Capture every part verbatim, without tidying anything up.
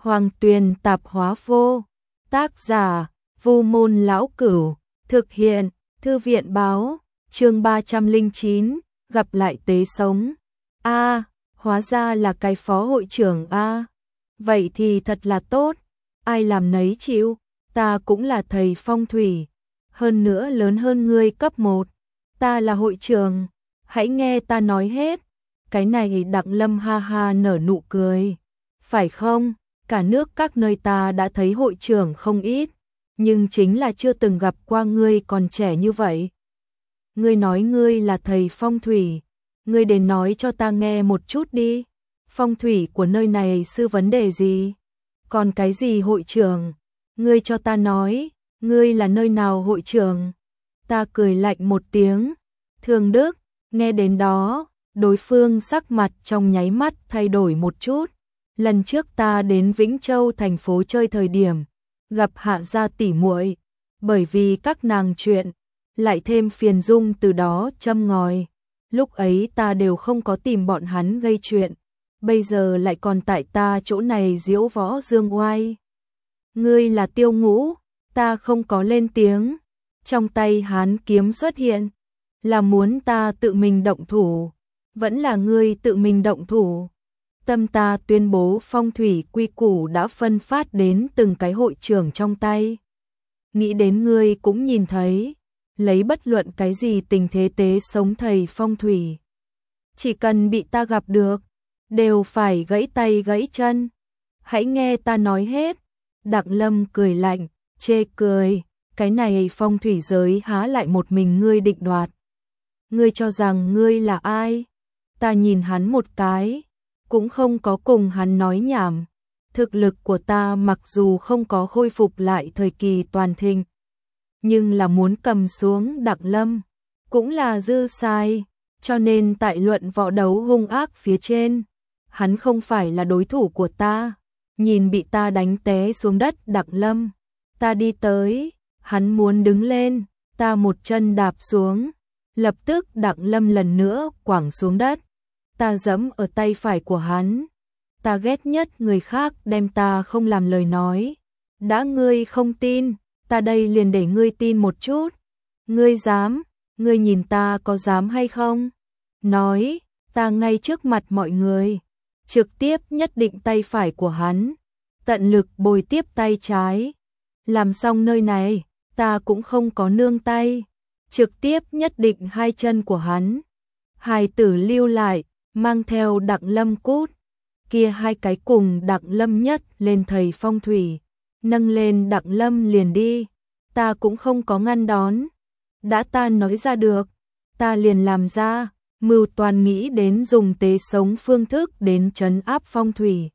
Hoàng Tuyền tạp hóa vô. Tác giả: Vu Môn Lão Cửu. Thực hiện: Thư viện báo. Chương ba trăm lẻ chín, gặp lại tế sống. A, à, hóa ra là cái phó hội trưởng a. À. Vậy thì thật là tốt, ai làm nấy chịu, ta cũng là thầy phong thủy, hơn nữa lớn hơn ngươi cấp một. Ta là hội trưởng, hãy nghe ta nói hết. Cái này Đặng Lâm ha ha nở nụ cười. Phải không? Cả nước các nơi ta đã thấy hội trưởng không ít, nhưng chính là chưa từng gặp qua ngươi còn trẻ như vậy. Ngươi nói ngươi là thầy phong thủy, ngươi đến nói cho ta nghe một chút đi. Phong thủy của nơi này sư vấn đề gì? Còn cái gì hội trưởng? Ngươi cho ta nói, ngươi là nơi nào hội trưởng? Ta cười lạnh một tiếng. Thường Đức, nghe đến đó, đối phương sắc mặt trong nháy mắt thay đổi một chút. Lần trước ta đến Vĩnh Châu thành phố chơi thời điểm, gặp Hạ gia tỷ muội, bởi vì các nàng chuyện, lại thêm phiền dung từ đó châm ngòi. Lúc ấy ta đều không có tìm bọn hắn gây chuyện, bây giờ lại còn tại ta chỗ này diễu võ dương oai. Ngươi là Tiêu Ngũ, ta không có lên tiếng. Trong tay hắn kiếm xuất hiện, là muốn ta tự mình động thủ, vẫn là ngươi tự mình động thủ. Tâm ta tuyên bố phong thủy quy củ đã phân phát đến từng cái hội trưởng trong tay. Nghĩ đến ngươi cũng nhìn thấy, lấy bất luận cái gì tình thế tế sống thầy phong thủy. Chỉ cần bị ta gặp được, đều phải gãy tay gãy chân. Hãy nghe ta nói hết. Đặng Lâm cười lạnh, chê cười, cái này phong thủy giới há lại một mình ngươi định đoạt. Ngươi cho rằng ngươi là ai? Ta nhìn hắn một cái, cũng không có cùng hắn nói nhảm. Thực lực của ta mặc dù không có khôi phục lại thời kỳ toàn thịnh, nhưng là muốn cầm xuống Đặng Lâm, cũng là dư sai, cho nên tại luận võ đấu hung ác phía trên, hắn không phải là đối thủ của ta. Nhìn bị ta đánh té xuống đất Đặng Lâm, ta đi tới, hắn muốn đứng lên, ta một chân đạp xuống, lập tức Đặng Lâm lần nữa quẳng xuống đất, ta giẫm ở tay phải của hắn. Ta ghét nhất người khác đem ta không làm lời nói. Đã ngươi không tin, ta đây liền để ngươi tin một chút. Ngươi dám, ngươi nhìn ta có dám hay không? Nói, ta ngay trước mặt mọi người, trực tiếp nhất định tay phải của hắn, tận lực bồi tiếp tay trái. Làm xong nơi này, ta cũng không có nương tay, trực tiếp nhất định hai chân của hắn. Hài tử lưu lại, mang theo Đặng Lâm cút. Kia hai cái cùng Đặng Lâm nhất lên thầy phong thủy, nâng lên Đặng Lâm liền đi. Ta cũng không có ngăn đón. Đã ta nói ra được, ta liền làm ra. Mưu toàn nghĩ đến dùng tế sống phương thức đến trấn áp phong thủy.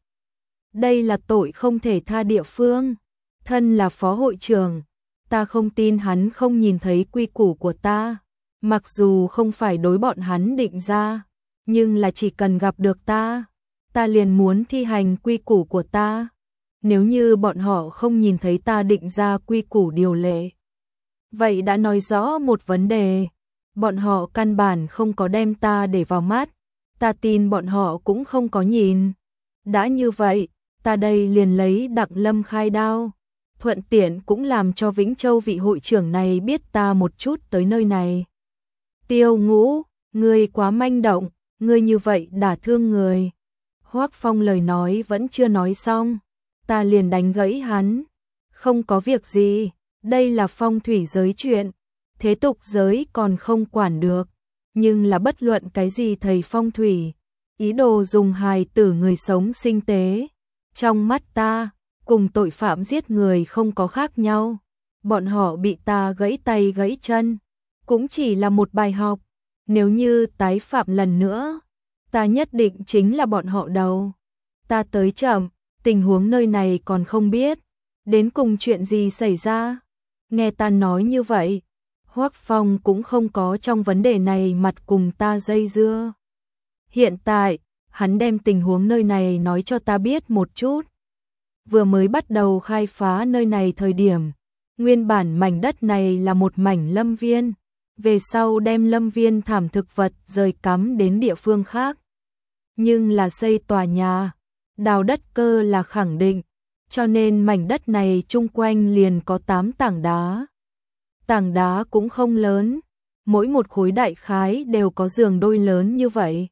Đây là tội không thể tha địa phương. Thân là phó hội trưởng, ta không tin hắn không nhìn thấy quy củ của ta. Mặc dù không phải đối bọn hắn định ra, nhưng là chỉ cần gặp được ta, ta liền muốn thi hành quy củ của ta. Nếu như bọn họ không nhìn thấy ta định ra quy củ điều lệ, vậy đã nói rõ một vấn đề. Bọn họ căn bản không có đem ta để vào mắt, ta tin bọn họ cũng không có nhìn. Đã như vậy, ta đây liền lấy Đặng Lâm khai đao, thuận tiện cũng làm cho Vĩnh Châu vị hội trưởng này biết ta một chút tới nơi này. Tiêu Ngũ, ngươi quá manh động, ngươi như vậy đả thương người. Hoắc Phong lời nói vẫn chưa nói xong, ta liền đánh gãy hắn. Không có việc gì, đây là phong thủy giới chuyện, thế tục giới còn không quản được, nhưng là bất luận cái gì thầy phong thủy, ý đồ dùng hài tử người sống sinh tế, trong mắt ta, cùng tội phạm giết người không có khác nhau. Bọn họ bị ta gãy tay gãy chân, cũng chỉ là một bài học. Nếu như tái phạm lần nữa, ta nhất định chính là bọn họ đầu. Ta tới chậm, tình huống nơi này còn không biết, đến cùng chuyện gì xảy ra. Nghe ta nói như vậy, Hoắc Phong cũng không có trong vấn đề này mặt cùng ta dây dưa. Hiện tại, hắn đem tình huống nơi này nói cho ta biết một chút. Vừa mới bắt đầu khai phá nơi này thời điểm, nguyên bản mảnh đất này là một mảnh lâm viên, về sau đem lâm viên thảm thực vật rời cắm đến địa phương khác. Nhưng là xây tòa nhà, đào đất cơ là khẳng định, cho nên mảnh đất này chung quanh liền có tám tảng đá. Tảng đá cũng không lớn, mỗi một khối đại khái đều có giường đôi lớn như vậy.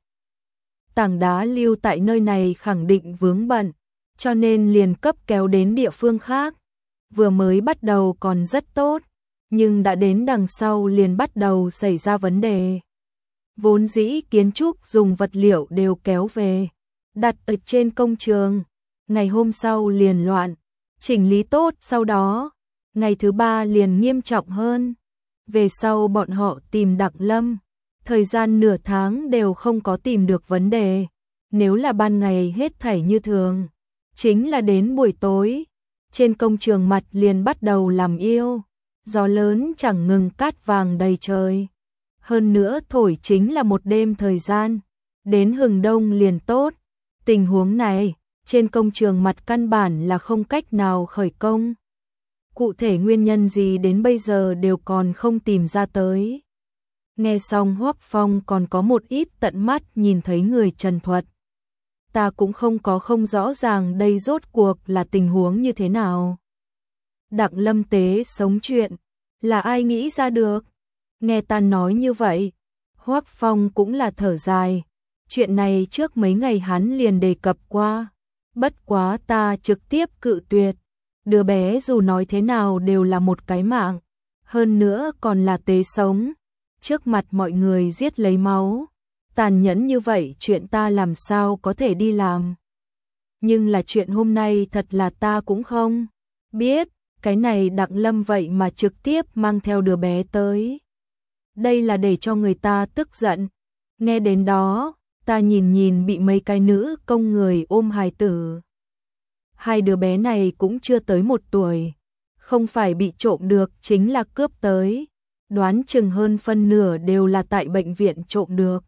Tảng đá lưu tại nơi này khẳng định vướng bận, cho nên liền cấp kéo đến địa phương khác. Vừa mới bắt đầu còn rất tốt, nhưng đã đến đằng sau liền bắt đầu xảy ra vấn đề. Vốn dĩ kiến trúc dùng vật liệu đều kéo về, đặt ở trên công trường, ngày hôm sau liền loạn, chỉnh lý tốt sau đó, ngày thứ ba liền nghiêm trọng hơn. Về sau bọn họ tìm Đặng Lâm, thời gian nửa tháng đều không có tìm được vấn đề. Nếu là ban ngày hết thảy như thường, chính là đến buổi tối, trên công trường mặt liền bắt đầu làm yêu, gió lớn chẳng ngừng, cát vàng đầy trời. Hơn nữa thổi chính là một đêm thời gian, đến hừng đông liền tốt. Tình huống này, trên công trường mặt căn bản là không cách nào khởi công. Cụ thể nguyên nhân gì đến bây giờ đều còn không tìm ra tới. Nghe xong Hoắc Phong còn có một ít tận mắt nhìn thấy người trần thuật. Ta cũng không có không rõ ràng đây rốt cuộc là tình huống như thế nào. Đặng Lâm tế sống chuyện, là ai nghĩ ra được? Nghe ta nói như vậy, Hoắc Phong cũng là thở dài. Chuyện này trước mấy ngày hắn liền đề cập qua, bất quá ta trực tiếp cự tuyệt. Đứa bé dù nói thế nào đều là một cái mạng, hơn nữa còn là tế sống, trước mặt mọi người giết lấy máu, tàn nhẫn như vậy chuyện ta làm sao có thể đi làm. Nhưng là chuyện hôm nay thật là ta cũng không biết, cái này Đặng Lâm vậy mà trực tiếp mang theo đứa bé tới. Đây là để cho người ta tức giận. Nghe đến đó, ta nhìn nhìn bị mấy cái nữ công người ôm hài tử. Hai đứa bé này cũng chưa tới một tuổi, không phải bị trộm được chính là cướp tới, đoán chừng hơn phân nửa đều là tại bệnh viện trộm được.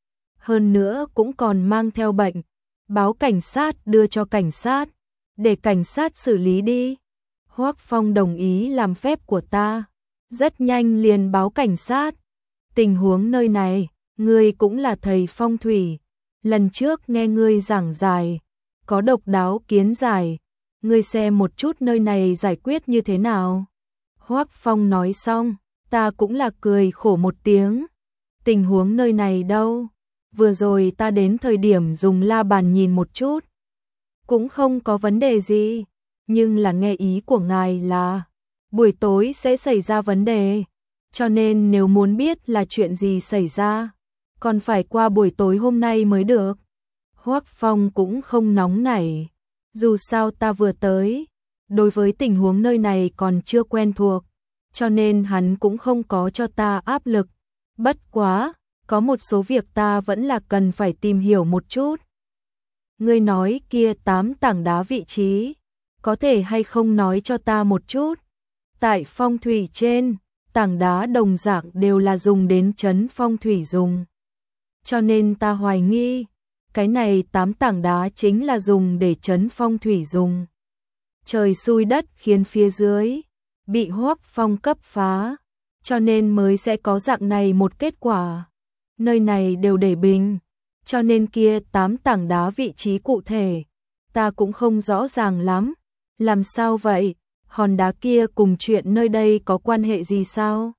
Hơn nữa cũng còn mang theo bệnh, báo cảnh sát đưa cho cảnh sát, để cảnh sát xử lý đi. Hoắc Phong đồng ý làm phép của ta, rất nhanh liền báo cảnh sát. Tình huống nơi này, ngươi cũng là thầy phong thủy, lần trước nghe ngươi giảng giải, có độc đáo kiến giải, ngươi xem một chút nơi này giải quyết như thế nào. Hoắc Phong nói xong, ta cũng là cười khổ một tiếng. Tình huống nơi này đâu? Vừa rồi ta đến thời điểm dùng la bàn nhìn một chút, cũng không có vấn đề gì, nhưng là nghe ý của ngài là buổi tối sẽ xảy ra vấn đề, cho nên nếu muốn biết là chuyện gì xảy ra, còn phải qua buổi tối hôm nay mới được. Hoắc Phong cũng không nóng nảy, dù sao ta vừa tới, đối với tình huống nơi này còn chưa quen thuộc, cho nên hắn cũng không có cho ta áp lực. Bất quá, có một số việc ta vẫn là cần phải tìm hiểu một chút. Ngươi nói kia tám tảng đá vị trí, có thể hay không nói cho ta một chút? Tại phong thủy trên, tảng đá đồng dạng đều là dùng đến trấn phong thủy dùng. Cho nên ta hoài nghi, cái này tám tảng đá chính là dùng để trấn phong thủy dùng. Trời xui đất khiến phía dưới bị Hoắc Phong cấp phá, cho nên mới sẽ có dạng này một kết quả. Nơi này đều để bình, cho nên kia tám tảng đá vị trí cụ thể, ta cũng không rõ ràng lắm. Làm sao vậy? Hòn đá kia cùng chuyện nơi đây có quan hệ gì sao?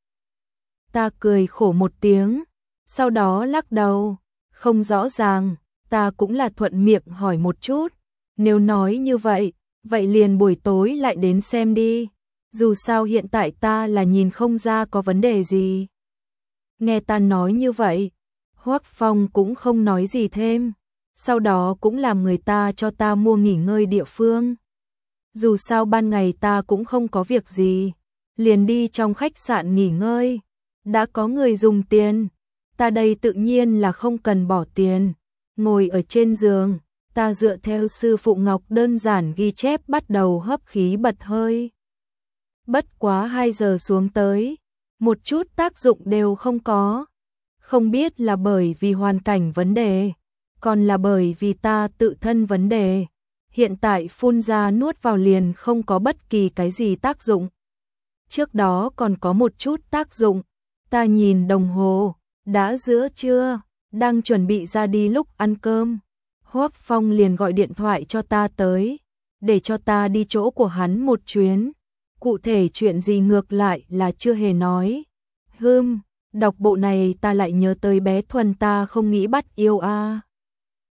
Ta cười khổ một tiếng, sau đó lắc đầu, không rõ ràng, ta cũng là thuận miệng hỏi một chút. Nếu nói như vậy, vậy liền buổi tối lại đến xem đi. Dù sao hiện tại ta là nhìn không ra có vấn đề gì. Nghe ta nói như vậy, Hoắc Phong cũng không nói gì thêm, sau đó cũng làm người ta cho ta mua nghỉ ngơi địa phương. Dù sao ban ngày ta cũng không có việc gì, liền đi trong khách sạn nghỉ ngơi. Đã có người dùng tiền, ta đây tự nhiên là không cần bỏ tiền. Ngồi ở trên giường, ta dựa theo sư phụ Ngọc đơn giản ghi chép bắt đầu hấp khí bật hơi. Bất quá hai giờ xuống tới, một chút tác dụng đều không có. Không biết là bởi vì hoàn cảnh vấn đề, còn là bởi vì ta tự thân vấn đề. Hiện tại phun ra nuốt vào liền không có bất kỳ cái gì tác dụng. Trước đó còn có một chút tác dụng, ta nhìn đồng hồ, đã giữa trưa, đang chuẩn bị ra đi lúc ăn cơm. Hoắc Phong liền gọi điện thoại cho ta tới, để cho ta đi chỗ của hắn một chuyến. Cụ thể chuyện gì ngược lại là chưa hề nói. Hừm, đọc bộ này ta lại nhớ tới bé Thuần ta không nghĩ bắt yêu a. À.